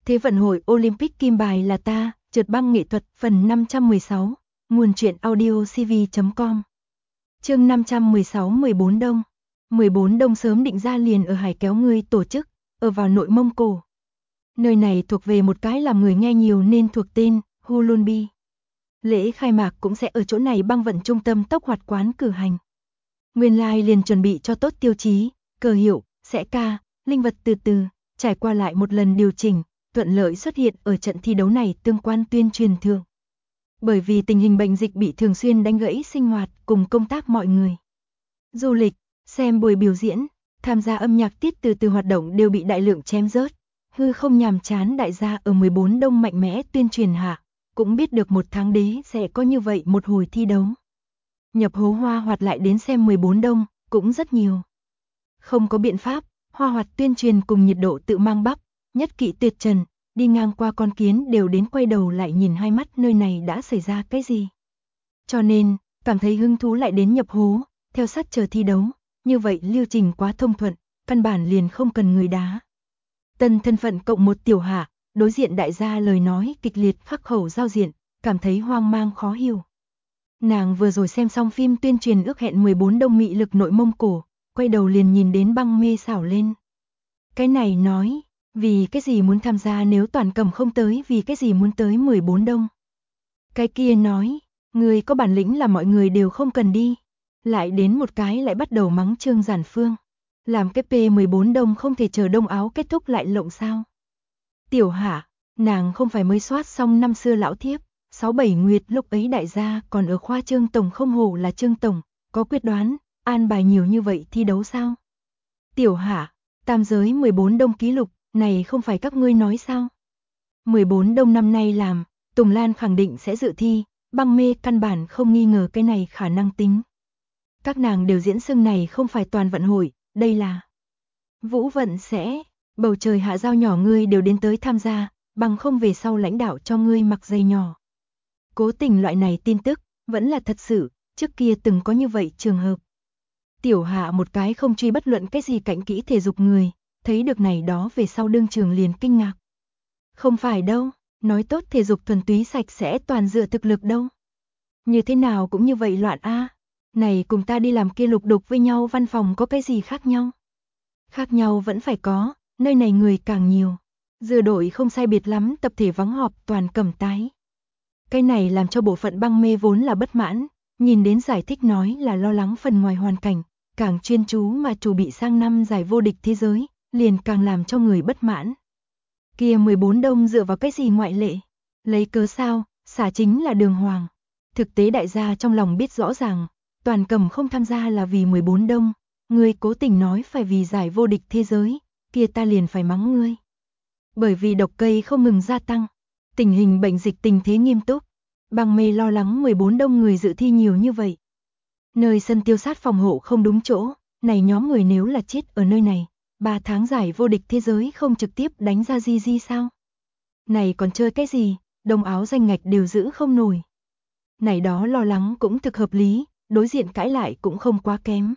Thế vận hội Olympic kim bài là ta, trượt băng nghệ thuật phần 516, nguồn truyện audio cv.com. Chương 516 14 Đông. 14 Đông sớm định ra liền ở Hải Kéo ngươi tổ chức, ở vào nội Mông Cổ. Nơi này thuộc về một cái làm người nghe nhiều nên thuộc tên Hulunbi. Lễ khai mạc cũng sẽ ở chỗ này băng vận trung tâm tốc hoạt quán cử hành. Nguyên lai liền chuẩn bị cho tốt tiêu chí, cờ hiệu, sẽ ca, linh vật từ từ, trải qua lại một lần điều chỉnh, thuận lợi xuất hiện ở trận thi đấu này tương quan tuyên truyền thượng. Bởi vì tình hình bệnh dịch bị thường xuyên đánh gãy sinh hoạt cùng công tác mọi người. Du lịch, xem buổi biểu diễn, tham gia âm nhạc tiết từ hoạt động đều bị đại lượng chém rớt. Hư không nhàm chán đại gia ở 14 Đông mạnh mẽ tuyên truyền hạ, cũng biết được một tháng đế sẽ có như vậy một hồi thi đấu. Nhập hố hoa hoạt lại đến xem 14 Đông, cũng rất nhiều. Không có biện pháp, hoa hoạt tuyên truyền cùng nhiệt độ tự mang bắp, nhất kỵ tuyệt trần, đi ngang qua con kiến đều đến quay đầu lại nhìn hai mắt nơi này đã xảy ra cái gì. Cho nên, cảm thấy hứng thú lại đến nhập hố, theo sát chờ thi đấu, như vậy lưu trình quá thông thuận, căn bản liền không cần người đá. Tân thân phận cộng một tiểu hạ, đối diện đại gia lời nói kịch liệt khắc khẩu giao diện, cảm thấy hoang mang khó hiểu. Nàng vừa rồi xem xong phim tuyên truyền ước hẹn 14 Đông mị lực nội Mông Cổ, quay đầu liền nhìn đến băng mê xảo lên. Cái này nói, vì cái gì muốn tham gia nếu toàn cầm không tới, vì cái gì muốn tới 14 Đông. Cái kia nói, người có bản lĩnh là mọi người đều không cần đi. Lại đến một cái lại bắt đầu mắng Trương Giản Phương. Làm cái P14 Đông không thể chờ đông áo kết thúc lại lộng sao. Tiểu Hạ, nàng không phải mới soát xong năm xưa lão thiếp, 6-7 nguyệt lúc ấy đại gia còn ở khoa Trương Tổng không hổ là Trương Tổng, có quyết đoán, an bài nhiều như vậy thi đấu sao? Tiểu Hạ, tam giới 14 Đông ký lục, này không phải các ngươi nói sao? 14 Đông năm nay làm, Tùng Lan khẳng định sẽ dự thi, băng mê căn bản không nghi ngờ cái này khả năng tính. Các nàng đều diễn xưng này không phải toàn vận hội, đây là vũ vận sẽ, bầu trời hạ giao nhỏ ngươi đều đến tới tham gia, bằng không về sau lãnh đạo cho ngươi mặc giày nhỏ. Cố tình loại này tin tức, vẫn là thật sự, trước kia từng có như vậy trường hợp. Tiểu Hạ một cái không truy bất luận cái gì cạnh kỹ thể dục người, thấy được này đó về sau đương trường liền kinh ngạc. Không phải đâu, nói tốt thể dục thuần túy sạch sẽ toàn dựa thực lực đâu. Như thế nào cũng như vậy loạn a. Này cùng ta đi làm kia lục đục với nhau văn phòng có cái gì khác nhau? Khác nhau vẫn phải có, nơi này người càng nhiều. Dừa đội không sai biệt lắm, tập thể vắng họp toàn cầm tái. Cái này làm cho bộ phận băng mê vốn là bất mãn, nhìn đến giải thích nói là lo lắng phần ngoài hoàn cảnh, càng chuyên chú mà chủ bị sang năm giải vô địch thế giới, liền càng làm cho người bất mãn. Kia 14 Đông dựa vào cái gì ngoại lệ? Lấy cớ sao, xả chính là đường hoàng. Thực tế đại gia trong lòng biết rõ ràng, toàn cầm không tham gia là vì 14 Đông, ngươi cố tình nói phải vì giải vô địch thế giới, kia ta liền phải mắng ngươi. Bởi vì độc cây không ngừng gia tăng, tình hình bệnh dịch tình thế nghiêm túc, băng mê lo lắng 14 Đông người dự thi nhiều như vậy. Nơi sân tiêu sát phòng hộ không đúng chỗ, này nhóm người nếu là chết ở nơi này, 3 tháng giải vô địch thế giới không trực tiếp đánh ra di sao? Này còn chơi cái gì, đông áo danh ngạch đều giữ không nổi. Này đó lo lắng cũng thực hợp lý, đối diện cãi lại cũng không quá kém.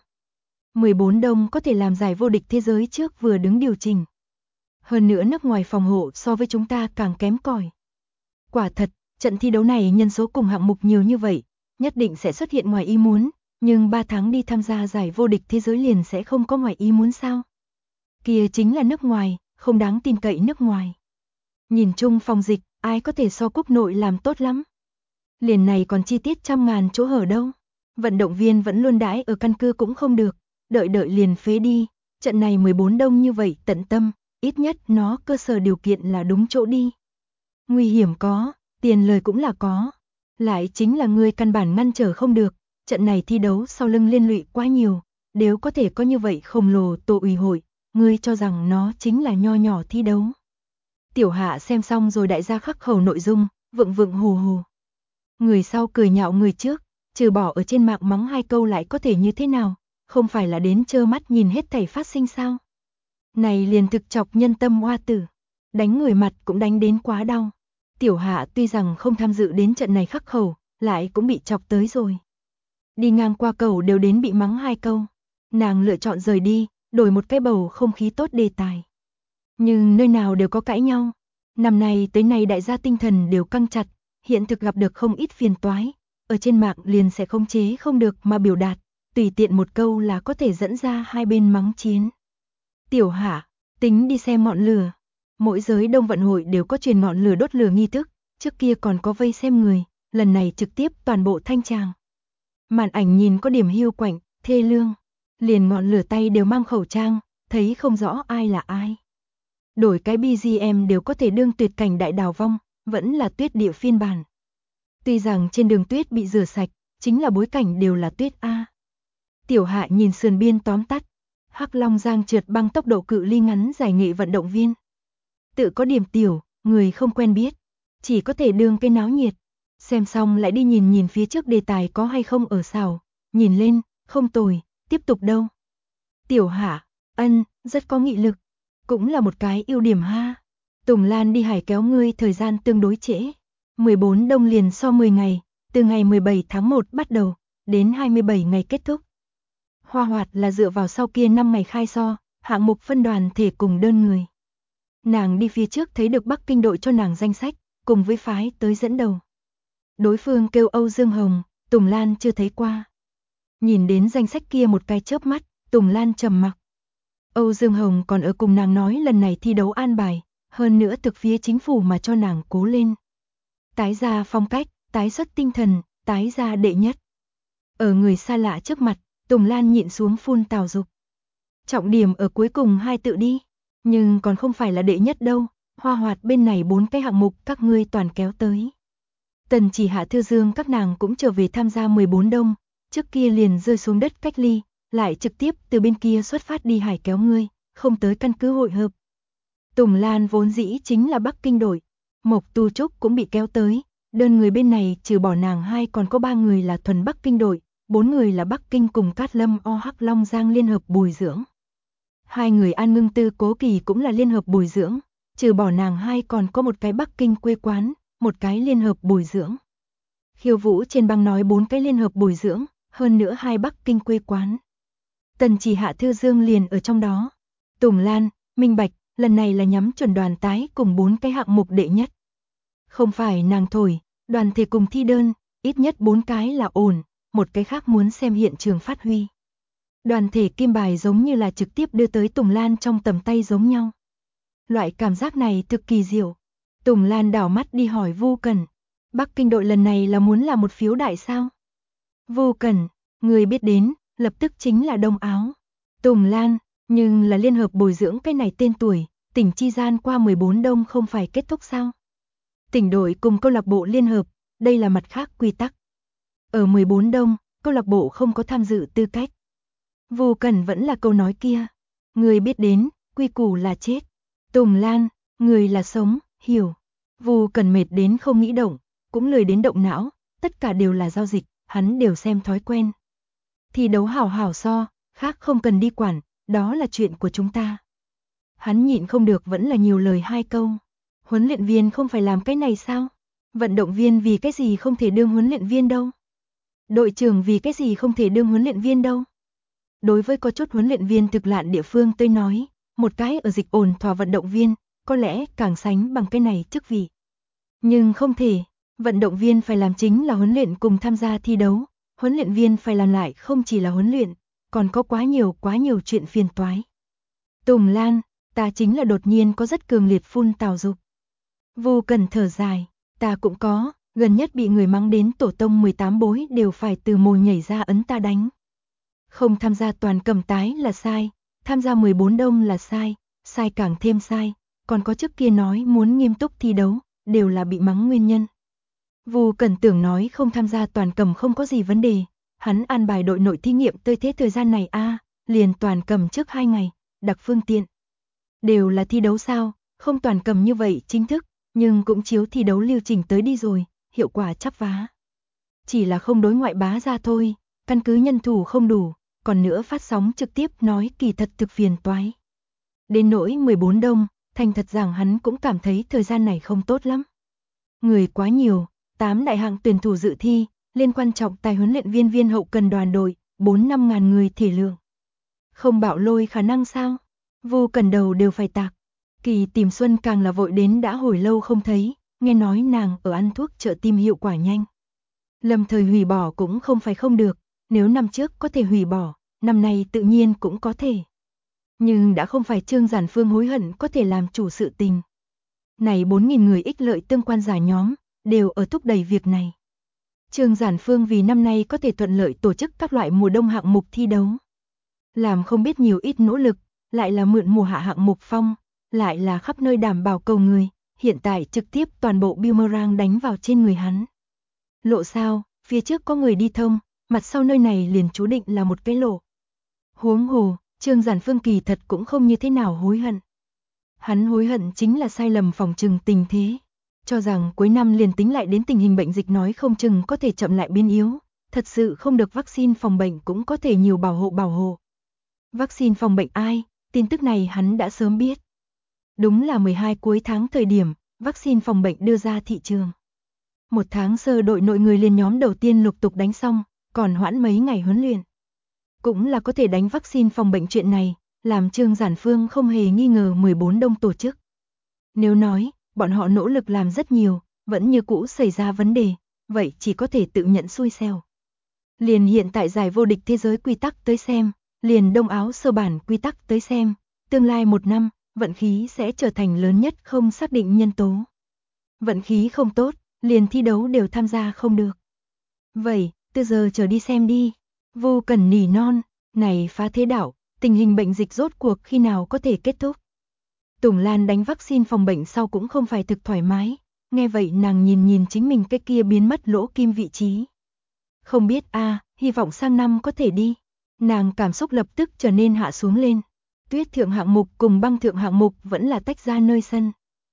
14 Đông có thể làm giải vô địch thế giới trước vừa đứng điều chỉnh. Hơn nữa nước ngoài phòng hộ so với chúng ta càng kém cỏi. Quả thật, trận thi đấu này nhân số cùng hạng mục nhiều như vậy, nhất định sẽ xuất hiện ngoài ý muốn, nhưng 3 tháng đi tham gia giải vô địch thế giới liền sẽ không có ngoài ý muốn sao? Kia chính là nước ngoài, không đáng tin cậy nước ngoài. Nhìn chung phòng dịch, ai có thể so quốc nội làm tốt lắm. Liền này còn chi tiết trăm ngàn chỗ hở đâu. Vận động viên vẫn luôn đãi ở căn cứ cũng không được, đợi liền phế đi, trận này 14 Đông như vậy tận tâm, ít nhất nó cơ sở điều kiện là đúng chỗ đi. Nguy hiểm có, tiền lời cũng là có, lại chính là người căn bản ngăn trở không được, trận này thi đấu sau lưng liên lụy quá nhiều, nếu có thể có như vậy khổng lồ tổ ủy hội, ngươi cho rằng nó chính là nho nhỏ thi đấu. Tiểu Hạ xem xong rồi đại gia khắc khẩu nội dung, vựng hù hù. Người sau cười nhạo người trước, trừ bỏ ở trên mạng mắng 2 câu lại có thể như thế nào, không phải là đến trơ mắt nhìn hết thảy phát sinh sao? Này liền thực chọc nhân tâm hoa tử, đánh người mặt cũng đánh đến quá đau. Tiểu Hạ tuy rằng không tham dự đến trận này khắc khẩu, lại cũng bị chọc tới rồi. Đi ngang qua cầu đều đến bị mắng 2 câu, nàng lựa chọn rời đi, đổi một cái bầu không khí tốt đề tài. Nhưng nơi nào đều có cãi nhau, Năm nay tới nay đại gia tinh thần đều căng chặt, hiện thực gặp được không ít phiền toái, ở trên mạng liền sẽ khống chế không được mà biểu đạt, tùy tiện một câu là có thể dẫn ra hai bên mắng chiến. Tiểu Hạ, tính đi xem ngọn lửa. Mỗi giới Đông Vận hội đều có truyền ngọn lửa đốt lửa nghi thức, trước kia còn có vây xem người, lần này trực tiếp toàn bộ thanh tràng. Màn ảnh nhìn có điểm hiu quạnh, thê lương, liền ngọn lửa tay đều mang khẩu trang, thấy không rõ ai là ai. Đổi cái BGM đều có thể đương tuyệt cảnh đại đào vong, vẫn là tuyết địa phiên bản. Tuy rằng trên đường tuyết bị rửa sạch, chính là bối cảnh đều là tuyết A. Tiểu Hạ nhìn sườn biên tóm tắt, Hắc Long Giang trượt băng tốc độ cự ly ngắn giải nghệ vận động viên. Tự có điểm tiểu, người không quen biết, chỉ có thể đương cái náo nhiệt. Xem xong lại đi nhìn nhìn phía trước đề tài có hay không ở xào, nhìn lên, không tồi, tiếp tục đâu. Tiểu Hạ, rất có nghị lực, cũng là một cái ưu điểm ha. Tùng Lan đi hải kéo ngươi thời gian tương đối trễ, 14 đông liền so 10 ngày, từ ngày 17 tháng 1 bắt đầu, đến 27 ngày kết thúc. Hoa Hoạt là dựa vào sau kia 5 ngày khai so, hạng mục phân đoàn thể cùng đơn người. Nàng đi phía trước thấy được Bắc Kinh đội cho nàng danh sách, cùng với phái tới dẫn đầu. Đối phương kêu Âu Dương Hồng, Tùng Lan chưa thấy qua. Nhìn đến danh sách kia một cái chớp mắt, Tùng Lan trầm mặc. Âu Dương Hồng còn ở cùng nàng nói lần này thi đấu an bài, hơn nữa từ phía chính phủ mà cho nàng cố lên. Tái ra phong cách, tái xuất tinh thần, tái ra đệ nhất. Ở người xa lạ trước mặt, Tùng Lan nhịn xuống phun tào dục. Trọng điểm ở cuối cùng hai tự đi, nhưng còn không phải là đệ nhất đâu, Hoa Hoạt bên này 4 cái hạng mục các ngươi toàn kéo tới. Tần Chỉ Hạ Thư Dương các nàng cũng trở về tham gia 14 đông, trước kia liền rơi xuống đất cách ly, lại trực tiếp từ bên kia xuất phát đi hải kéo ngươi, không tới căn cứ hội hợp. Tùng Lan vốn dĩ chính là Bắc Kinh đội, Mộc Tu Trúc cũng bị kéo tới, đơn người bên này trừ bỏ nàng hai còn có 3 người là thuần Bắc Kinh đội, 4 người là Bắc Kinh cùng Cát Lâm Hắc Long Giang liên hợp bồi dưỡng. 2 người An Ngưng Tư Cố Kỳ cũng là liên hợp bồi dưỡng, trừ bỏ nàng hai còn có một cái Bắc Kinh quê quán, một cái liên hợp bồi dưỡng. Khiêu Vũ trên băng nói 4 cái liên hợp bồi dưỡng, hơn nữa 2 Bắc Kinh quê quán. Tần Chỉ Hạ Thư Dương liền ở trong đó. Tùng Lan, minh bạch, lần này là nhắm chuẩn đoàn tái cùng 4 cái hạng mục đệ nhất. Không phải nàng thổi, đoàn thể cùng thi đơn, ít nhất 4 cái là ổn, một cái khác muốn xem hiện trường phát huy. Đoàn thể kim bài giống như là trực tiếp đưa tới Tùng Lan trong tầm tay giống nhau. Loại cảm giác này thực kỳ diệu. Tùng Lan đảo mắt đi hỏi Vu Cẩn, Bắc Kinh đội lần này là muốn là một phiếu đại sao? Vu Cẩn, người biết đến, lập tức chính là Đông Áo. Tùng Lan, nhưng là liên hợp bồi dưỡng cái này tên tuổi, tỉnh chi gian qua 14 đông không phải kết thúc sao? Tỉnh đội cùng câu lạc bộ liên hợp, đây là mặt khác quy tắc. Ở 14 đông, câu lạc bộ không có tham dự tư cách. Vu Cẩn vẫn là câu nói kia, người biết đến, quy củ là chết. Tùng Lan, người là sống, hiểu. Vu Cẩn mệt đến không nghĩ động, cũng lười đến động não, tất cả đều là giao dịch, hắn đều xem thói quen. Thi đấu hảo hảo so, khác không cần đi quản, đó là chuyện của chúng ta. Hắn nhịn không được vẫn là nhiều lời hai câu. Huấn luyện viên không phải làm cái này sao? Vận động viên vì cái gì không thể đương huấn luyện viên đâu? Đội trưởng vì cái gì không thể đương huấn luyện viên đâu? Đối với có chút huấn luyện viên thực lạn địa phương tôi nói, một cái ở dịch ổn thỏa vận động viên, có lẽ càng sánh bằng cái này chức vị. Nhưng không thể, vận động viên phải làm chính là huấn luyện cùng tham gia thi đấu, huấn luyện viên phải làm lại không chỉ là huấn luyện, còn có quá nhiều chuyện phiền toái. Tùng Lan, ta chính là đột nhiên có rất cường liệt phun tào dục. Vu Cẩn thở dài, ta cũng có, gần nhất bị người mắng đến tổ tông 18 bối đều phải từ mồ nhảy ra ấn ta đánh. Không tham gia toàn cầm tái là sai, tham gia 14 đông là sai, sai càng thêm sai, còn có trước kia nói muốn nghiêm túc thi đấu, đều là bị mắng nguyên nhân. Vu Cẩn tưởng nói không tham gia toàn cầm không có gì vấn đề, hắn an bài đội nội thí nghiệm tới thế thời gian này liền toàn cầm trước 2 ngày, đặc phương tiện. Đều là thi đấu sao, không toàn cầm như vậy chính thức, nhưng cũng chiếu thi đấu lưu trình tới đi rồi, hiệu quả chắp vá. Chỉ là không đối ngoại bá ra thôi, căn cứ nhân thủ không đủ, còn nữa phát sóng trực tiếp nói kỳ thật thực phiền toái. Đến nỗi 14 đông, thành thật rằng hắn cũng cảm thấy thời gian này không tốt lắm. Người quá nhiều, 8 đại hạng tuyển thủ dự thi, liên quan trọng tài huấn luyện viên hậu cần đoàn đội, 4-5 ngàn người thể lượng. Không bạo lôi khả năng sao? Vu Cẩn đầu đều phải tạc. Kỳ Tìm Xuân càng là vội đến đã hồi lâu không thấy, nghe nói nàng ở ăn thuốc trợ tim hiệu quả nhanh. Lâm thời hủy bỏ cũng không phải không được, nếu năm trước có thể hủy bỏ, năm nay tự nhiên cũng có thể. Nhưng đã không phải Trương Giản Phương hối hận có thể làm chủ sự tình. Này 4.000 người ích lợi tương quan giả nhóm, đều ở thúc đẩy việc này. Trương Giản Phương vì năm nay có thể thuận lợi tổ chức các loại mùa đông hạng mục thi đấu. Làm không biết nhiều ít nỗ lực, lại là mượn mùa hạ hạng mục phong, lại là khắp nơi đảm bảo cầu người, hiện tại trực tiếp toàn bộ boomerang đánh vào trên người hắn. Lộ sao, phía trước có người đi thông, mặt sau nơi này liền chú định là một cái lộ. Huống hồ, Trương Giản Phương kỳ thật cũng không như thế nào hối hận. Hắn hối hận chính là sai lầm phòng trừng tình thế. Cho rằng cuối năm liền tính lại đến tình hình bệnh dịch nói không chừng có thể chậm lại biến yếu, thật sự không được vaccine phòng bệnh cũng có thể nhiều bảo hộ. Vaccine phòng bệnh ai, tin tức này hắn đã sớm biết. Đúng là 12 cuối tháng thời điểm, vaccine phòng bệnh đưa ra thị trường. 1 tháng sơ đội nội người liền nhóm đầu tiên lục tục đánh xong, còn hoãn mấy ngày huấn luyện. Cũng là có thể đánh vaccine phòng bệnh chuyện này, làm Trương Giản Phương không hề nghi ngờ 14 đông tổ chức. Nếu nói, bọn họ nỗ lực làm rất nhiều, vẫn như cũ xảy ra vấn đề, vậy chỉ có thể tự nhận xui xẻo. Liền hiện tại giải vô địch thế giới quy tắc tới xem, liền Đông Áo sơ bản quy tắc tới xem, tương lai 1 năm, vận khí sẽ trở thành lớn nhất không xác định nhân tố. Vận khí không tốt, liền thi đấu đều tham gia không được. Vậy, từ giờ trở đi xem đi. Vô Cần nỉ non, này phá thế đảo, tình hình bệnh dịch rốt cuộc khi nào có thể kết thúc. Tùng Lan đánh vaccine phòng bệnh sau cũng không phải thực thoải mái, nghe vậy nàng nhìn chính mình cái kia biến mất lỗ kim vị trí. Không biết hy vọng sang năm có thể đi. Nàng cảm xúc lập tức trở nên hạ xuống lên. Tuyết thượng hạng mục cùng băng thượng hạng mục vẫn là tách ra nơi sân.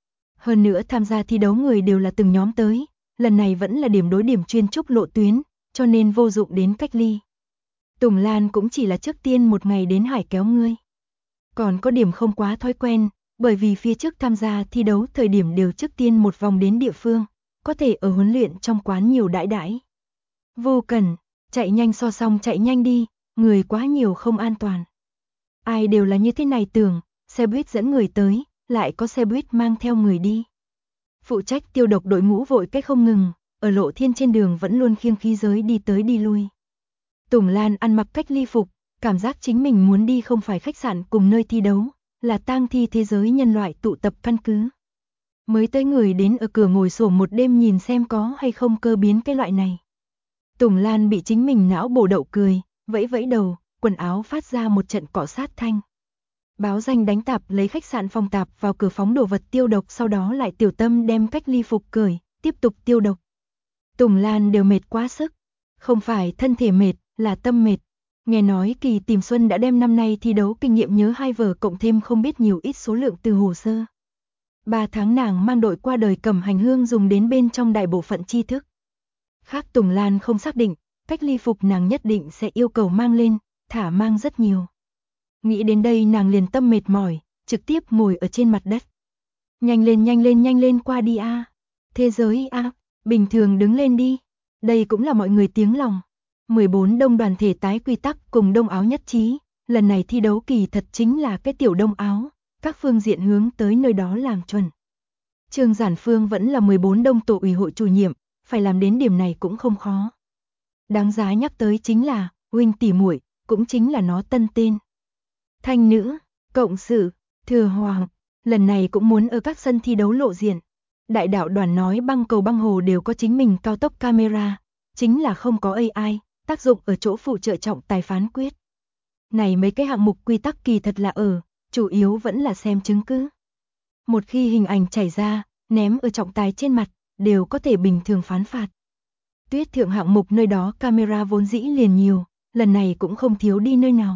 Hơn nữa tham gia thi đấu người đều là từng nhóm tới, lần này vẫn là điểm đối điểm chuyên trúc lộ tuyến, cho nên vô dụng đến cách ly. Tùng Lan cũng chỉ là trước tiên 1 ngày đến hải kéo ngươi. Còn có điểm không quá thói quen, bởi vì phía trước tham gia thi đấu thời điểm đều trước tiên 1 vòng đến địa phương, có thể ở huấn luyện trong quán nhiều đãi. Vô Cần, chạy nhanh so xong chạy nhanh đi, người quá nhiều không an toàn. Ai đều là như thế này tưởng, xe buýt dẫn người tới, lại có xe buýt mang theo người đi. Phụ trách tiêu độc đội ngũ vội cách không ngừng, ở lộ thiên trên đường vẫn luôn khiêng khí giới đi tới đi lui. Tùng Lan ăn mặc cách ly phục, cảm giác chính mình muốn đi không phải khách sạn cùng nơi thi đấu, là tang thi thế giới nhân loại tụ tập căn cứ. Mới tới người đến ở cửa ngồi xổm một đêm nhìn xem có hay không cơ biến cái loại này. Tùng Lan bị chính mình não bổ đậu cười, vẫy đầu, quần áo phát ra một trận cọ sát thanh. Báo danh đánh tạp lấy khách sạn phòng tạp vào cửa phóng đồ vật tiêu độc, sau đó lại tiểu tâm đem cách ly phục cởi, tiếp tục tiêu độc. Tùng Lan đều mệt quá sức, không phải thân thể mệt, là tâm mệt. Nghe nói Kỳ Tìm Xuân đã đem năm nay thi đấu kinh nghiệm nhớ 2 vở cộng thêm không biết nhiều ít số lượng từ hồ sơ. 3 tháng nàng mang đội qua đời cầm hành hương dùng đến bên trong đại bộ phận tri thức. Khác Tùng Lan không xác định, cách ly phục nàng nhất định sẽ yêu cầu mang lên, thả mang rất nhiều. Nghĩ đến đây nàng liền tâm mệt mỏi, trực tiếp ngồi ở trên mặt đất. Nhanh lên qua đi Thế giới bình thường đứng lên đi. Đây cũng là mọi người tiếng lòng. 14 đông đoàn thể tái quy tắc cùng Đông Áo nhất trí, lần này thi đấu kỳ thật chính là cái tiểu Đông Áo, các phương diện hướng tới nơi đó làm chuẩn. Trương Giản Phương vẫn là 14 đông tổ ủy hội chủ nhiệm, phải làm đến điểm này cũng không khó. Đáng giá nhắc tới chính là, huynh tỷ muội, cũng chính là nó tân tên. Thanh nữ, cộng sự, thừa hoàng, lần này cũng muốn ở các sân thi đấu lộ diện. Đại đạo đoàn nói băng cầu băng hồ đều có chính mình cao tốc camera, chính là không có AI, tác dụng ở chỗ phụ trợ trọng tài phán quyết. Này mấy cái hạng mục quy tắc kỳ thật là chủ yếu vẫn là xem chứng cứ. Một khi hình ảnh chảy ra, ném ở trọng tài trên mặt, đều có thể bình thường phán phạt. Tuyết thượng hạng mục nơi đó camera vốn dĩ liền nhiều, lần này cũng không thiếu đi nơi nào.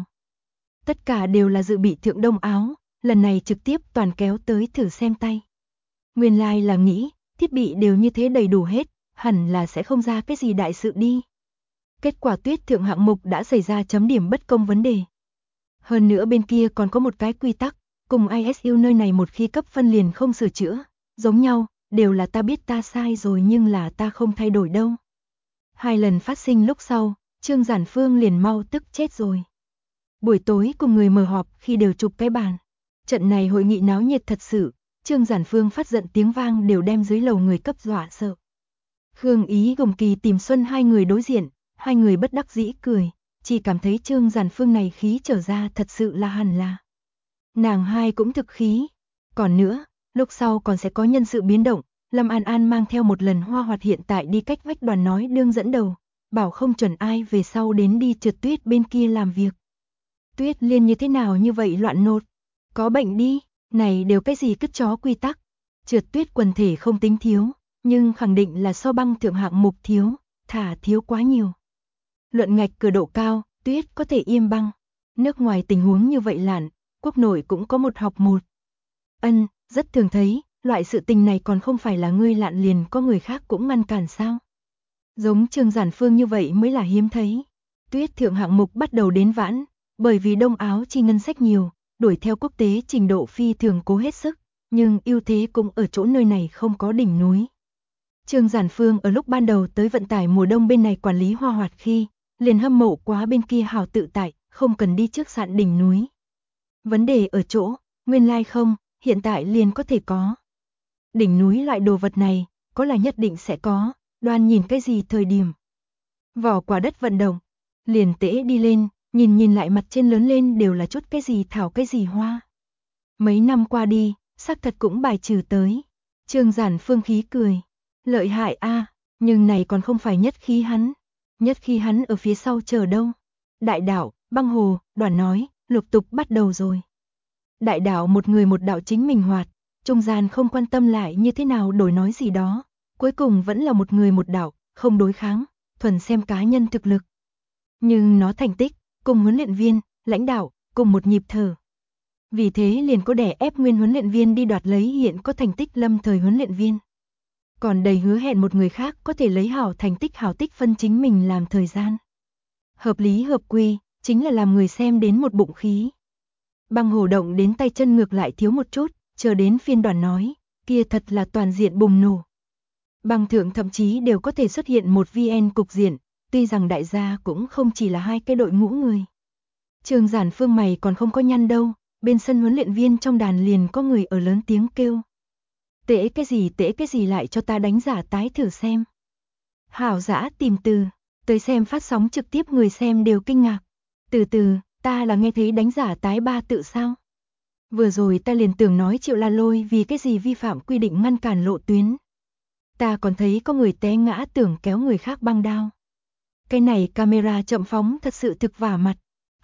Tất cả đều là dự bị thượng Đông Áo, lần này trực tiếp toàn kéo tới thử xem tay. Nguyên lai là nghĩ, thiết bị đều như thế đầy đủ hết, hẳn là sẽ không ra cái gì đại sự đi. Kết quả tuyết thượng hạng mục đã xảy ra chấm điểm bất công vấn đề. Hơn nữa bên kia còn có một cái quy tắc, cùng ISU nơi này một khi cấp phân liền không sửa chữa, giống nhau, đều là ta biết ta sai rồi nhưng là ta không thay đổi đâu. 2 lần phát sinh lúc sau, Trương Giản Phương liền mau tức chết rồi. Buổi tối cùng người mở họp khi đều chụp cái bàn. Trận này hội nghị náo nhiệt thật sự, Trương Giản Phương phát giận tiếng vang đều đem dưới lầu người cấp dọa sợ. Khương Ý Gồng Kỳ tìm Xuân hai người đối diện, hai người bất đắc dĩ cười, chỉ cảm thấy Trương Giản Phương này khí trở ra thật sự là hẳn là. Nàng hai cũng thực khí. Còn nữa, lúc sau còn sẽ có nhân sự biến động, Lâm An An mang theo một lần Hoa Hoạt hiện tại đi cách vách đoàn nói đương dẫn đầu, bảo không chuẩn ai về sau đến đi Trượt Tuyết bên kia làm việc. Tuyết Liên như thế nào như vậy loạn nột, có bệnh đi, này đều cái gì cứt chó quy tắc. Trượt Tuyết quần thể không tính thiếu, nhưng khẳng định là so băng thượng hạng mục thiếu, thả thiếu quá nhiều. Luận ngạch cửa độ cao, Tuyết có thể im băng. Nước ngoài tình huống như vậy lạn, quốc nội cũng có một học một. Rất thường thấy, loại sự tình này còn không phải là ngươi lạn liền có người khác cũng ngăn cản sao. Giống Trương Giản Phương như vậy mới là hiếm thấy. Tuyết thượng hạng mục bắt đầu đến vãn, bởi vì Đông Áo chi ngân sách nhiều, đuổi theo quốc tế trình độ phi thường cố hết sức, nhưng ưu thế cũng ở chỗ nơi này không có đỉnh núi. Trương Giản Phương ở lúc ban đầu tới vận tải mùa đông bên này quản lý Hoa Hoạt khi, liền hâm mộ quá bên kia hào tự tại, không cần đi trước sạn đỉnh núi. Vấn đề ở chỗ, nguyên lai không, hiện tại liền có thể có. Đỉnh núi loại đồ vật này, có là nhất định sẽ có, đoan nhìn cái gì thời điểm. Vỏ quả đất vận động, liền tễ đi lên, nhìn lại mặt trên lớn lên đều là chút cái gì thảo cái gì hoa. Mấy năm qua đi, xác thật cũng bài trừ tới. Trương Giản Phương khí cười, lợi hại a, nhưng này còn không phải nhất khí hắn. Nhất khí hắn ở phía sau chờ đâu. Đại đạo, băng hồ, đoàn nói, lục tục bắt đầu rồi. Đại đạo một người một đạo chính mình hoạt, trung gian không quan tâm lại như thế nào đổi nói gì đó, cuối cùng vẫn là một người một đạo, không đối kháng, thuần xem cá nhân thực lực. Nhưng nó thành tích, cùng huấn luyện viên, lãnh đạo, cùng một nhịp thở. Vì thế liền có đè ép nguyên huấn luyện viên đi đoạt lấy hiện có thành tích lâm thời huấn luyện viên. Còn đầy hứa hẹn một người khác có thể lấy hảo thành tích hảo tích phân chính mình làm thời gian. Hợp lý hợp quy, chính là làm người xem đến một bụng khí. Băng hồ động đến tay chân ngược lại thiếu một chút, chờ đến phiên đoàn nói, kia thật là toàn diện bùng nổ. Băng thượng thậm chí đều có thể xuất hiện một VN cục diện, tuy rằng đại gia cũng không chỉ là hai cái đội ngũ người. Trương Giản Phương mày còn không có nhăn đâu, bên sân huấn luyện viên trong đàn liền có người ở lớn tiếng kêu. Tễ cái gì lại cho ta đánh giả tái thử xem. Hảo dã tìm từ, tới xem phát sóng trực tiếp người xem đều kinh ngạc. Từ, ta là nghe thấy đánh giả tái ba tự sao? Vừa rồi ta liền tưởng nói Triệu La Lôi vì cái gì vi phạm quy định ngăn cản lộ tuyến. Ta còn thấy có người té ngã tưởng kéo người khác băng đao. Cái này camera chậm phóng thật sự thực vả mặt.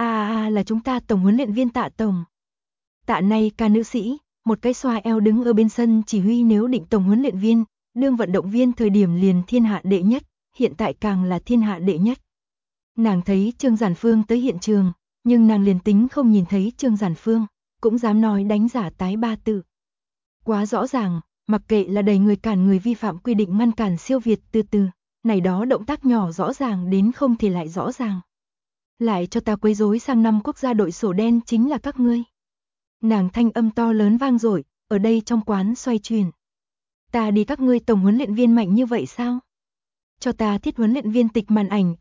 Là chúng ta tổng huấn luyện viên Tạ tổng. Tạ này ca nữ sĩ, một cái xoa eo đứng ở bên sân chỉ huy nếu định tổng huấn luyện viên, đương vận động viên thời điểm liền thiên hạ đệ nhất, hiện tại càng là thiên hạ đệ nhất. Nàng thấy Trương Giản Phương tới hiện trường, nhưng nàng liền tính không nhìn thấy Trương Giản Phương, cũng dám nói đánh giả tái ba tự. Quá rõ ràng, mặc kệ là đầy người cản người vi phạm quy định ngăn cản siêu việt từ, này đó động tác nhỏ rõ ràng đến không thể lại rõ ràng. Lại cho ta quấy rối sang năm quốc gia đội sổ đen chính là các ngươi. Nàng thanh âm to lớn vang dội, ở đây trong quán xoay chuyển. Ta đi các ngươi tổng huấn luyện viên mạnh như vậy sao? Cho ta thiết huấn luyện viên tịch màn ảnh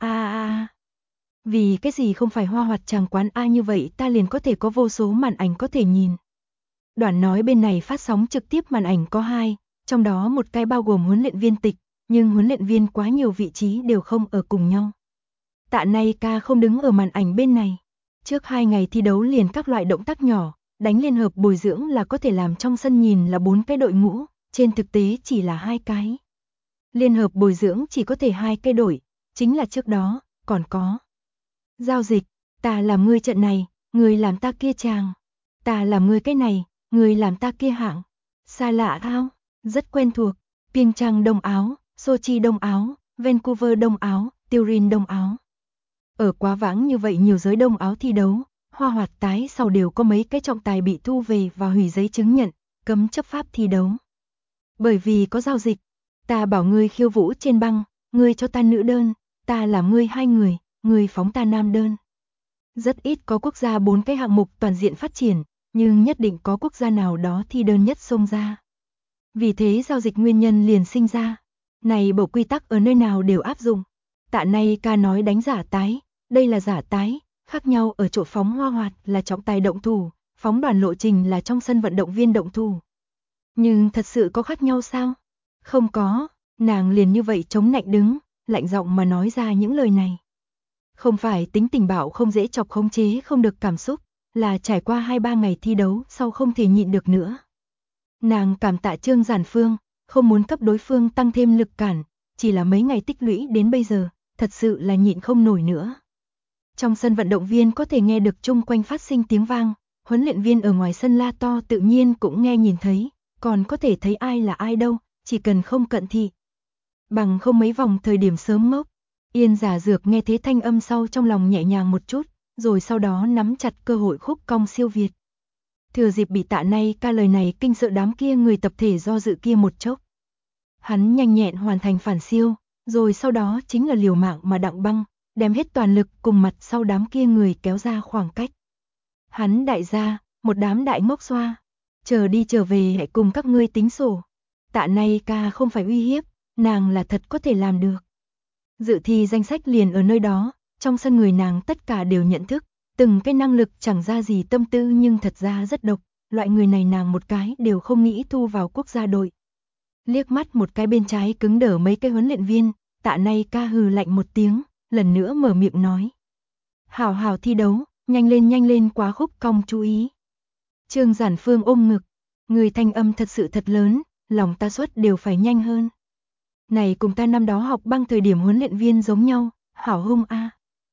Vì cái gì không phải Hoa Hoạt chàng quán như vậy ta liền có thể có vô số màn ảnh có thể nhìn. Đoạn nói bên này phát sóng trực tiếp màn ảnh có 2, trong đó một cái bao gồm huấn luyện viên tịch, nhưng huấn luyện viên quá nhiều vị trí đều không ở cùng nhau. Tạ này ca không đứng ở màn ảnh bên này. Trước 2 ngày thi đấu liền các loại động tác nhỏ, đánh liên hợp bồi dưỡng là có thể làm trong sân nhìn là 4 cái đội ngũ, trên thực tế chỉ là 2 cái. Liên hợp bồi dưỡng chỉ có thể 2 cái đội, chính là trước đó, còn có. Giao dịch, ta làm ngươi trận này, ngươi làm ta kia chàng. Ta làm ngươi cái này, ngươi làm ta kia hạng. Xa lạ thao, rất quen thuộc. Pyeongchang Đông Áo, Sochi Đông Áo, Vancouver Đông Áo, Turin Đông Áo. Ở quá vãng như vậy nhiều giới Đông Áo thi đấu, Hoa Hoạt tái sau đều có mấy cái trọng tài bị thu về và hủy giấy chứng nhận, cấm chấp pháp thi đấu. Bởi vì có giao dịch, ta bảo ngươi khiêu vũ trên băng, ngươi cho ta nữ đơn, ta làm ngươi 2 người, ngươi phóng ta nam đơn. Rất ít có quốc gia 4 cái hạng mục toàn diện phát triển, nhưng nhất định có quốc gia nào đó thi đơn nhất xông ra. Vì thế giao dịch nguyên nhân liền sinh ra. Này bộ quy tắc ở nơi nào đều áp dụng. Tạ này ca nói đánh giả tái, đây là giả tái, khác nhau ở chỗ phóng Hoa Hoạt là trọng tài động thủ, phóng đoàn lộ trình là trong sân vận động viên động thủ. Nhưng thật sự có khác nhau sao? Không có, nàng liền như vậy chống nạnh đứng, lạnh giọng mà nói ra những lời này. Không phải tính tình bạo không dễ chọc khống chế không được cảm xúc, là trải qua 2-3 ngày thi đấu sau không thể nhịn được nữa. Nàng cảm tạ Trương Giản Phương, không muốn cấp đối phương tăng thêm lực cản, chỉ là mấy ngày tích lũy đến bây giờ, thật sự là nhịn không nổi nữa. Trong sân vận động viên có thể nghe được chung quanh phát sinh tiếng vang, huấn luyện viên ở ngoài sân la to tự nhiên cũng nghe nhìn thấy, còn có thể thấy ai là ai đâu, chỉ cần không cận thị. Bằng không mấy vòng thời điểm sớm ngốc, Yên Giả Dược nghe thế thanh âm sau trong lòng nhẹ nhàng một chút, rồi sau đó nắm chặt cơ hội khúc cong siêu việt. Thừa dịp bị Tạ Nay Ca lời này kinh sợ đám kia người tập thể do dự kia một chốc. Hắn nhanh nhẹn hoàn thành phản siêu, rồi sau đó chính là liều mạng mà đặng băng, đem hết toàn lực cùng mặt sau đám kia người kéo ra khoảng cách. Hắn đại gia, một đám đại ngốc xoa, chờ đi trở về hãy cùng các ngươi tính sổ. Tạ Nay Ca không phải uy hiếp, nàng là thật có thể làm được. Dự thi danh sách liền ở nơi đó, trong sân người nàng tất cả đều nhận thức, từng cái năng lực chẳng ra gì tâm tư nhưng thật ra rất độc, loại người này nàng một cái đều không nghĩ thu vào quốc gia đội. Liếc mắt một cái bên trái cứng đờ mấy cái huấn luyện viên, Tạ Nay Ca hừ lạnh một tiếng, lần nữa mở miệng nói. Hảo hảo thi đấu, nhanh lên quá khúc cong chú ý. Trương Giản Phương ôm ngực, người thanh âm thật sự thật lớn, lòng ta suất đều phải nhanh hơn. Này cùng ta năm đó học băng thời điểm huấn luyện viên giống nhau, hảo hung a.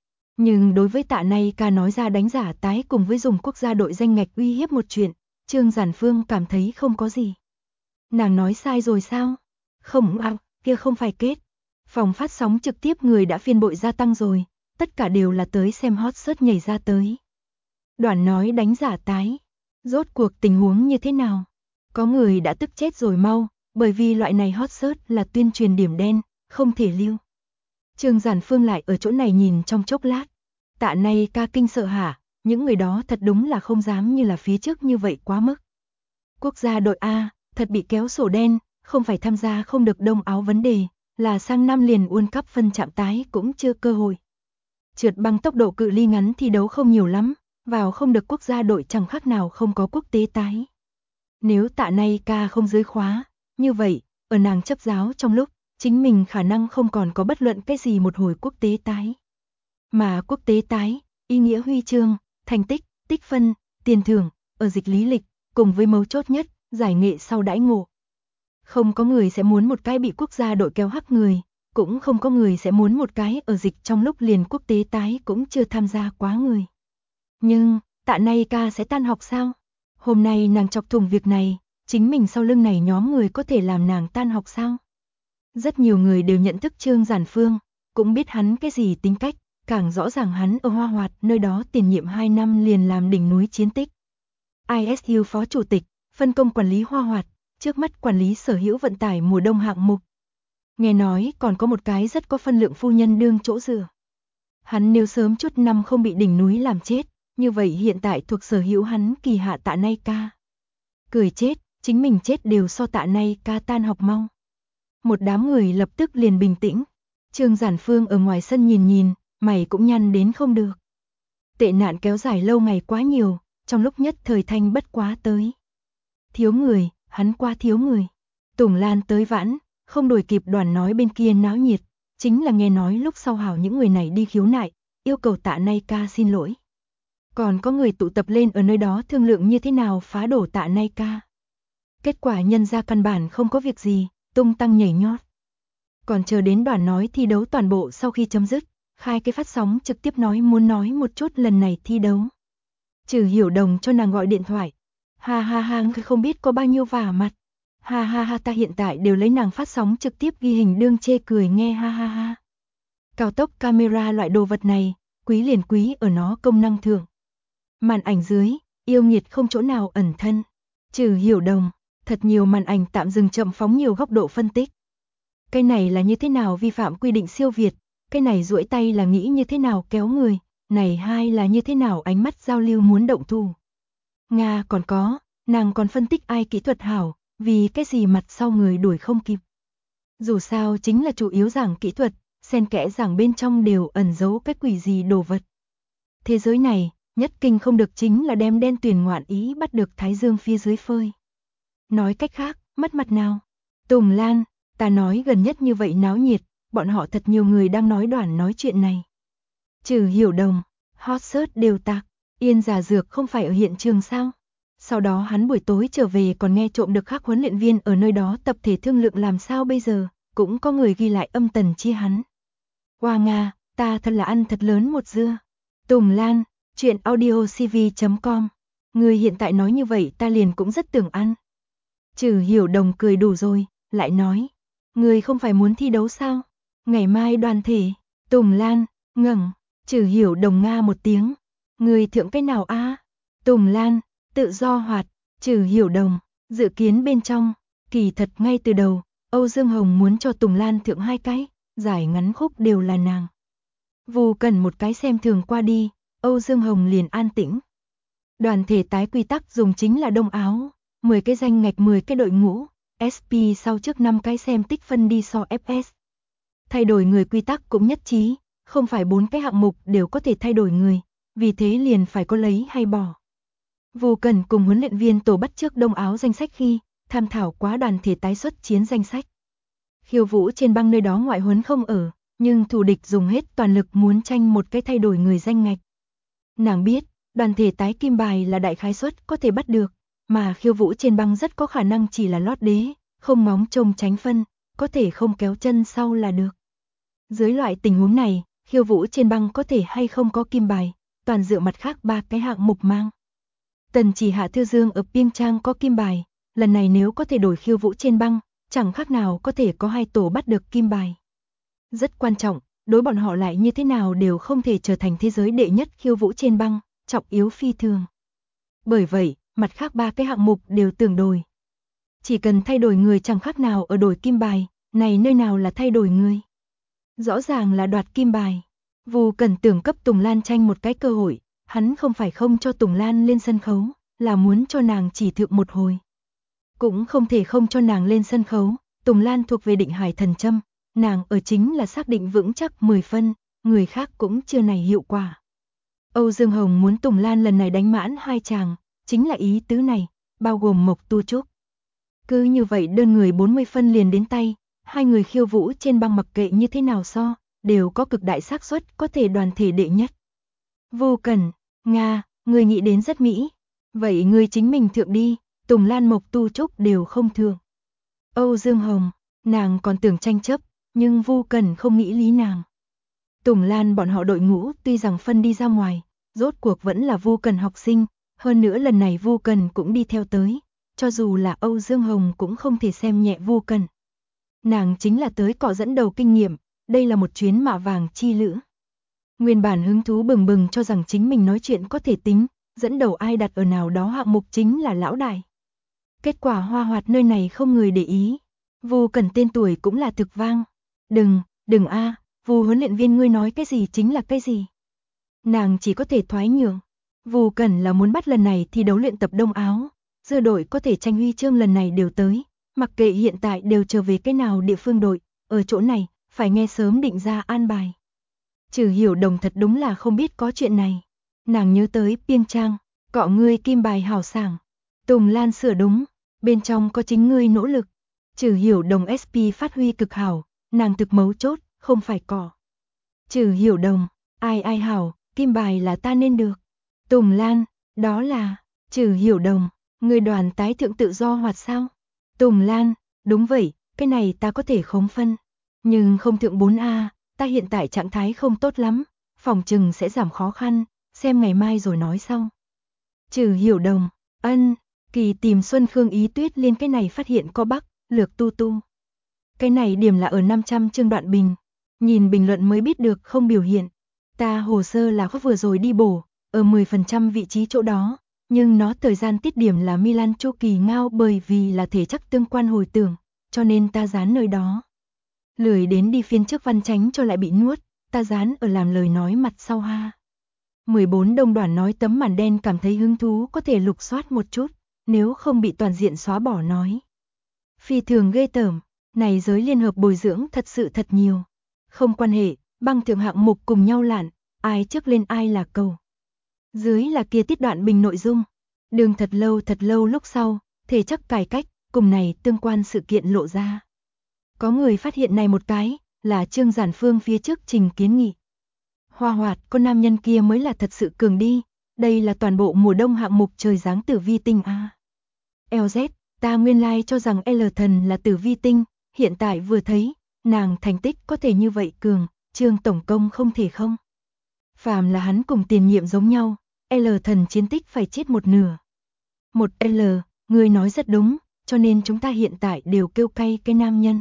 Nhưng đối với Tạ Nay Ca nói ra đánh giả tái cùng với dùng quốc gia đội danh ngạch uy hiếp một chuyện, Trương Giản Phương cảm thấy không có gì. Nàng nói sai rồi sao? Không kia không phải kết. Phòng phát sóng trực tiếp người đã phiên bội gia tăng rồi, tất cả đều là tới xem hot search nhảy ra tới. Đoàn nói đánh giả tái, rốt cuộc tình huống như thế nào? Có người đã tức chết rồi mau, bởi vì loại này hot search là tuyên truyền điểm đen, không thể lưu. Trương Giản Phương lại ở chỗ này nhìn trong chốc lát. Tạ Nay Ca kinh sợ hả, những người đó thật đúng là không dám như là phía trước như vậy quá mức. Quốc gia đội A, thật bị kéo sổ đen, không phải tham gia không được Đông Áo vấn đề, là sang năm liền World Cup phân chạm tái cũng chưa cơ hội. Trượt băng tốc độ cự ly ngắn thi đấu không nhiều lắm, vào không được quốc gia đội chẳng khác nào không có quốc tế tái. Nếu Tạ Nay Ca không dưới khóa, như vậy, ở nàng chấp giáo trong lúc, chính mình khả năng không còn có bất luận cái gì một hồi quốc tế tái. Mà quốc tế tái, ý nghĩa huy chương, thành tích, tích phân, tiền thưởng, ở dịch lý lịch, cùng với mấu chốt nhất, giải nghệ sau đãi ngộ. Không có người sẽ muốn một cái bị quốc gia đội kéo hắc người, cũng không có người sẽ muốn một cái ở dịch trong lúc liền quốc tế tái cũng chưa tham gia quá người. Nhưng, Tạ Nay Ca sẽ tan học sao? Hôm nay nàng chọc thủng việc này, chính mình sau lưng này nhóm người có thể làm nàng tan học sao? Rất nhiều người đều nhận thức Trương Giản Phương, cũng biết hắn cái gì tính cách, càng rõ ràng hắn ở Hoa Hoạt nơi đó tiền nhiệm 2 năm liền làm đỉnh núi chiến tích. ISU phó chủ tịch, phân công quản lý Hoa Hoạt, trước mắt quản lý sở hữu vận tải mùa đông hạng mục. Nghe nói còn có một cái rất có phân lượng phu nhân đương chỗ dựa. Hắn nếu sớm chút năm không bị đỉnh núi làm chết, như vậy hiện tại thuộc sở hữu hắn kỳ hạ Tạ Nay Ca. Cười chết, chính mình chết đều so Tạ Nay Ca tan học mau. Một đám người lập tức liền bình tĩnh. Trương Giản Phương ở ngoài sân nhìn, mày cũng nhăn đến không được. Tệ nạn kéo dài lâu ngày quá nhiều, trong lúc nhất thời thanh bất quá tới. Thiếu người, hắn qua thiếu người. Tùng Lan tới vãn, không đuổi kịp Đoàn nói bên kia náo nhiệt, chính là nghe nói lúc sau hảo những người này đi khiếu nại, yêu cầu Tạ Nay Ca xin lỗi. Còn có người tụ tập lên ở nơi đó thương lượng như thế nào phá đổ Tạ Nay Ca. Kết quả nhân ra căn bản không có việc gì, tung tăng nhảy nhót. Còn chờ đến Đoàn nói thi đấu toàn bộ sau khi chấm dứt, khai cái phát sóng trực tiếp muốn nói một chút lần này thi đấu. Trừ Hiểu Đồng cho nàng gọi điện thoại. Ha, không biết có bao nhiêu vả mặt. Ha, ta hiện tại đều lấy nàng phát sóng trực tiếp ghi hình đương chê cười nghe ha. Cao tốc camera loại đồ vật này, quý liền quý ở nó công năng thưởng. Màn ảnh dưới, yêu nghiệt không chỗ nào ẩn thân. Trừ Hiểu Đồng, thật nhiều màn ảnh tạm dừng chậm phóng nhiều góc độ phân tích. Cái này là như thế nào vi phạm quy định siêu việt, cái này duỗi tay là nghĩ như thế nào kéo người, này hai là như thế nào ánh mắt giao lưu muốn động thủ. Nga còn có, nàng còn phân tích ai kỹ thuật hảo, vì cái gì mặt sau người đuổi không kịp. Dù sao chính là chủ yếu giảng kỹ thuật, xen kẽ giảng bên trong đều ẩn giấu cái quỷ gì đồ vật. Thế giới này, nhất kinh không được chính là đem đen tuyền ngoạn ý bắt được Thái Dương phía dưới phơi. Nói cách khác, mất mặt nào? Tùng Lan, ta nói gần nhất như vậy náo nhiệt, bọn họ thật nhiều người đang nói đoản nói chuyện này. Trừ Hiểu Đồng, hot search đều tạc, Yên Giả Dược không phải ở hiện trường sao? Sau đó hắn buổi tối trở về còn nghe trộm được các huấn luyện viên ở nơi đó tập thể thương lượng làm sao bây giờ, cũng có người ghi lại âm tần chia hắn. Hoa Nga, ta thật là ăn thật lớn một dưa. Tùng Lan, chuyện audiocv.com. Người hiện tại nói như vậy ta liền cũng rất tưởng ăn. Trừ Hiểu Đồng cười đủ rồi, lại nói. Người không phải muốn thi đấu sao? Ngày mai đoàn thể. Tùng Lan, ngẩng. Trừ Hiểu Đồng nga một tiếng. Người thượng cái nào a? Tùng Lan, tự do hoạt. Trừ Hiểu Đồng, dự kiến bên trong. Kỳ thật ngay từ đầu, Âu Dương Hồng muốn cho Tùng Lan thượng 2 cái, giải ngắn khúc đều là nàng. Vu Cần một cái xem thường qua đi, Âu Dương Hồng liền an tĩnh. Đoàn thể tái quy tắc dùng chính là đông áo, 10 cái danh ngạch 10 cái đội ngũ, SP sau trước 5 cái xem tích phân đi so FS. Thay đổi người quy tắc cũng nhất trí, không phải 4 cái hạng mục đều có thể thay đổi người, vì thế liền phải có lấy hay bỏ. Vu Cần cùng huấn luyện viên tổ bắt trước đông áo danh sách khi tham thảo quá đoàn thể tái xuất chiến danh sách. Khiêu Vũ trên băng nơi đó ngoại huấn không ở, nhưng thủ địch dùng hết toàn lực muốn tranh một cái thay đổi người danh ngạch. Nàng biết, đoàn thể tái kim bài là đại khái suất có thể bắt được, mà Khiêu Vũ trên băng rất có khả năng chỉ là lót đế, không móng trông tránh phân, có thể không kéo chân sau là được. Dưới loại tình huống này, Khiêu Vũ trên băng có thể hay không có kim bài, toàn dựa mặt khác 3 cái hạng mục mang. Tần Chỉ Hạ Thư Dương ở Pyeongchang có kim bài, lần này nếu có thể đổi Khiêu Vũ trên băng, chẳng khác nào có thể có 2 tổ bắt được kim bài. Rất quan trọng, đối bọn họ lại như thế nào đều không thể trở thành thế giới đệ nhất khiêu vũ trên băng, trọng yếu phi thường. Bởi vậy, mặt khác 3 cái hạng mục đều tưởng đổi. Chỉ cần thay đổi người chẳng khác nào ở đổi kim bài, này nơi nào là thay đổi người. Rõ ràng là đoạt kim bài. Vu Cần tưởng cấp Tùng Lan tranh một cái cơ hội, hắn không phải không cho Tùng Lan lên sân khấu, là muốn cho nàng chỉ thượng một hồi. Cũng không thể không cho nàng lên sân khấu, Tùng Lan thuộc về Định Hải Thần Châm, nàng ở chính là xác định vững chắc 10 phân, người khác cũng chưa này hiệu quả. Âu Dương Hồng muốn Tùng Lan lần này đánh mãn 2 chàng, chính là ý tứ này, bao gồm Mộc Tu Trúc. Cứ như vậy đơn người 40 phân liền đến tay, 2 người khiêu vũ trên băng mặc kệ như thế nào so, đều có cực đại xác suất có thể đoàn thể đệ nhất. Vô Cần, Nga, người nghĩ đến rất mỹ. Vậy người chính mình thượng đi, Tùng Lan Mộc Tu Trúc đều không thượng. Âu Dương Hồng, nàng còn tưởng tranh chấp, nhưng Vu Cần không nghĩ lý nàng. Tùng Lan bọn họ đội ngũ tuy rằng phân đi ra ngoài, rốt cuộc vẫn là Vu Cần học sinh, hơn nữa lần này Vu Cần cũng đi theo tới, cho dù là Âu Dương Hồng cũng không thể xem nhẹ Vu Cần. Nàng chính là tới cọ dẫn đầu kinh nghiệm, đây là một chuyến mạ vàng chi lữ. Nguyên bản hứng thú bừng bừng cho rằng chính mình nói chuyện có thể tính, dẫn đầu ai đặt ở nào đó hạng mục chính là lão đại. Kết quả hoa hoạt nơi này không người để ý. Vu Cần tên tuổi cũng là thực vang. Đừng a, Vu huấn luyện viên ngươi nói cái gì chính là cái gì. Nàng chỉ có thể thoái nhượng. Vu Cần là muốn bắt lần này thi đấu luyện tập đông áo, dư đội có thể tranh huy chương lần này đều tới, mặc kệ hiện tại đều trở về cái nào địa phương đội, ở chỗ này, phải nghe sớm định ra an bài. Trừ Hiểu Đồng thật đúng là không biết có chuyện này. Nàng nhớ tới Pyeongchang, cọ ngươi kim bài hào sảng. Tùng Lan sửa đúng, bên trong có chính ngươi nỗ lực. Trừ Hiểu Đồng SP phát huy cực hảo, nàng thực mấu chốt, không phải cỏ. Trừ Hiểu Đồng, ai hảo, kim bài là ta nên được. Tùng Lan, đó là, Trừ Hiểu Đồng, người đoàn tái thượng tự do hoạt sao? Tùng Lan, đúng vậy, cái này ta có thể khống phân. Nhưng không thượng 4A, ta hiện tại trạng thái không tốt lắm, phòng trừng sẽ giảm khó khăn, xem ngày mai rồi nói sau. Trừ Hiểu Đồng, Kỳ tìm Xuân Khương Ý Tuyết liên cái này phát hiện có Bắc, lược tu. Cái này điểm là ở 500 chương đoạn bình. Nhìn bình luận mới biết được không biểu hiện. Ta hồ sơ là có vừa rồi đi bổ, ở 10% vị trí chỗ đó, nhưng nó thời gian tiết điểm là Milan Chu Kỳ Ngao bởi vì là thể chắc tương quan hồi tưởng, cho nên ta dán nơi đó. Lười đến đi phiên trước văn tránh cho lại bị nuốt, ta dán ở làm lời nói mặt sau ha. 14 đông đoàn nói tấm màn đen cảm thấy hứng thú có thể lục soát một chút, nếu không bị toàn diện xóa bỏ nói. Phi thường ghê tởm, này giới liên hợp bồi dưỡng thật sự thật nhiều. Không quan hệ, băng thượng hạng mục cùng nhau lạn, ai trước lên ai là cầu. Dưới là kia tiết đoạn bình nội dung. Đường thật lâu lúc sau, thể chắc cải cách, cùng này tương quan sự kiện lộ ra. Có người phát hiện này một cái, là Trương Giản Phương phía trước trình kiến nghị. Hoa Hoạt, con nam nhân kia mới là thật sự cường đi, đây là toàn bộ mùa đông hạng mục trời giáng tử vi tinh a. LZ, ta nguyên lai cho rằng L thần là tử vi tinh, hiện tại vừa thấy, nàng thành tích có thể như vậy cường, Trương tổng công không thể không. Phàm là hắn cùng tiền nhiệm giống nhau, L thần chiến tích phải chết một nửa. Một L, người nói rất đúng, cho nên chúng ta hiện tại đều kêu cay cái nam nhân.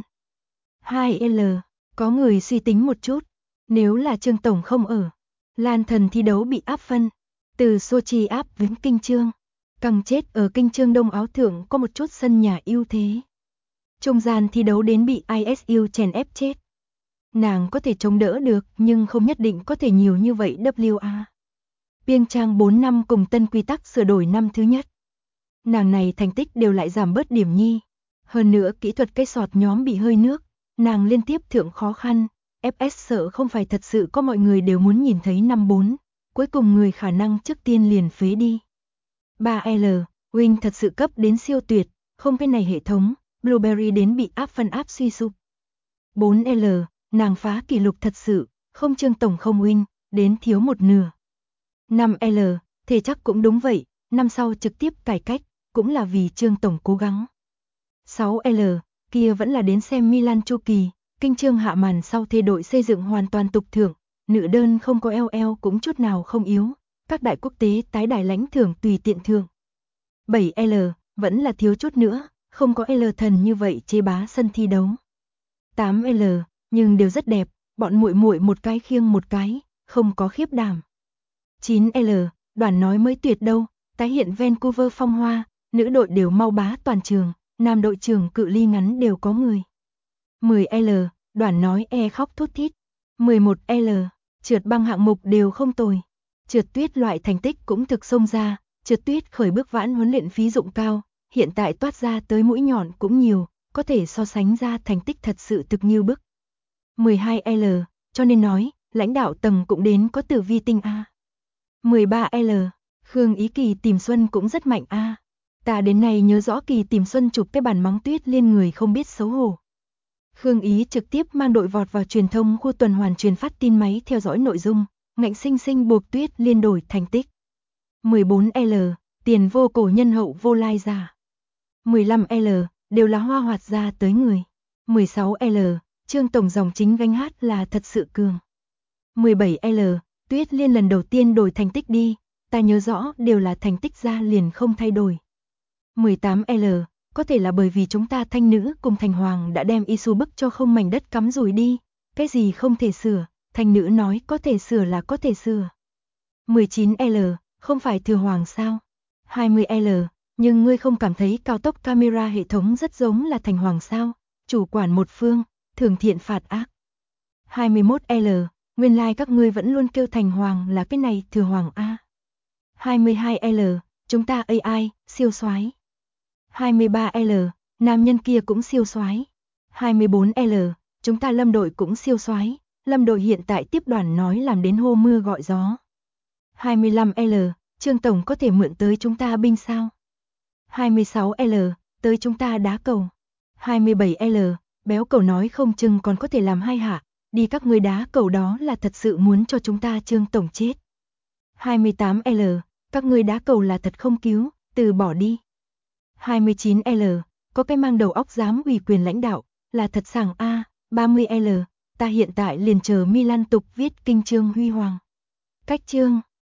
2L, có người suy tính một chút, nếu là Trương tổng không ở, Lan thần thi đấu bị áp phân, từ Sochi áp đến Kinh Chương. Càng chết ở Kinh Chương Đông Áo Thượng có một chút sân nhà ưu thế. Trung gian thi đấu đến bị ISU chèn ép chết. Nàng có thể chống đỡ được nhưng không nhất định có thể nhiều như vậy WA. Pyeongchang 4 năm cùng tân quy tắc sửa đổi năm thứ nhất. Nàng này thành tích đều lại giảm bớt điểm nhi. Hơn nữa kỹ thuật cây sọt nhóm bị hơi nước, nàng liên tiếp thượng khó khăn. FS sợ không phải thật sự có mọi người đều muốn nhìn thấy năm 4. Cuối cùng người khả năng trước tiên liền phế đi. 3L, Wing thật sự cấp đến siêu tuyệt, không cái này hệ thống, Blueberry đến bị áp phân áp suy sụp. 4L, nàng phá kỷ lục thật sự, không Trương tổng không Wing, đến thiếu một nửa. 5L, thể chắc cũng đúng vậy, năm sau trực tiếp cải cách, cũng là vì Trương tổng cố gắng. 6L, kia vẫn là đến xem Milan chu kỳ, Kinh Chương hạ màn sau thê đội xây dựng hoàn toàn tục thượng, nữ đơn không có LL cũng chút nào không yếu. Các đại quốc tế tái đài lãnh thưởng tùy tiện thưởng. 7L, vẫn là thiếu chút nữa, không có L thần như vậy chế bá sân thi đấu. 8L, nhưng đều rất đẹp, bọn muội muội một cái khiêng một cái, không có khiếp đảm. 9L, đoàn nói mới tuyệt đâu, tái hiện Vancouver phong hoa, nữ đội đều mau bá toàn trường, nam đội trưởng cự ly ngắn đều có người. 10L, đoàn nói khóc thút thít. 11L, trượt băng hạng mục đều không tồi. Trượt tuyết loại thành tích cũng thực xông ra, trượt tuyết khởi bước vãn huấn luyện phí dụng cao, hiện tại toát ra tới mũi nhọn cũng nhiều, có thể so sánh ra thành tích thật sự thực như bức. 12L, cho nên nói, lãnh đạo tầng cũng đến có tử vi tinh A. 13L, Khương Ý Kỳ tìm Xuân cũng rất mạnh A. Ta đến nay nhớ rõ Kỳ tìm Xuân chụp cái bản mắng tuyết liên người không biết xấu hổ. Khương Ý trực tiếp mang đội vọt vào truyền thông khu tuần hoàn truyền phát tin máy theo dõi nội dung. Ngạnh sinh sinh buộc tuyết liên đổi thành tích. 14L, tiền vô cổ nhân hậu vô lai giả. 15L, đều là Hoa Hoạt ra tới người. 16L, Trương tổng dòng chính gánh hát là thật sự cường. 17L, tuyết liên lần đầu tiên đổi thành tích đi, ta nhớ rõ đều là thành tích ra liền không thay đổi. 18L, có thể là bởi vì chúng ta thanh nữ cùng thành hoàng đã đem Isu bức cho không mảnh đất cắm rùi đi, cái gì không thể sửa. Thành nữ nói có thể sửa là có thể sửa. 19L, không phải thừa hoàng sao? 20L, nhưng ngươi không cảm thấy cao tốc camera hệ thống rất giống là thành hoàng sao? Chủ quản một phương, thường thiện phạt ác. 21L, nguyên lai các ngươi vẫn luôn kêu thành hoàng là cái này thừa hoàng A. 22L, chúng ta AI, siêu soái. 23L, nam nhân kia cũng siêu soái. 24L, chúng ta lâm đội cũng siêu soái. Lâm đội hiện tại tiếp đoàn nói làm đến hô mưa gọi gió. 25L, Trương tổng có thể mượn tới chúng ta binh sao? 26L, tới chúng ta đá cầu. 27L, béo cầu nói không chừng còn có thể làm hai hạ, đi các ngươi đá cầu đó là thật sự muốn cho chúng ta Trương tổng chết. 28L, các ngươi đá cầu là thật không cứu, từ bỏ đi. 29L, có cái mang đầu óc dám ủy quyền lãnh đạo, là thật sảng A. 30L, ta hiện tại liền chờ Milan tục viết Kinh Chương huy hoàng. Cách chương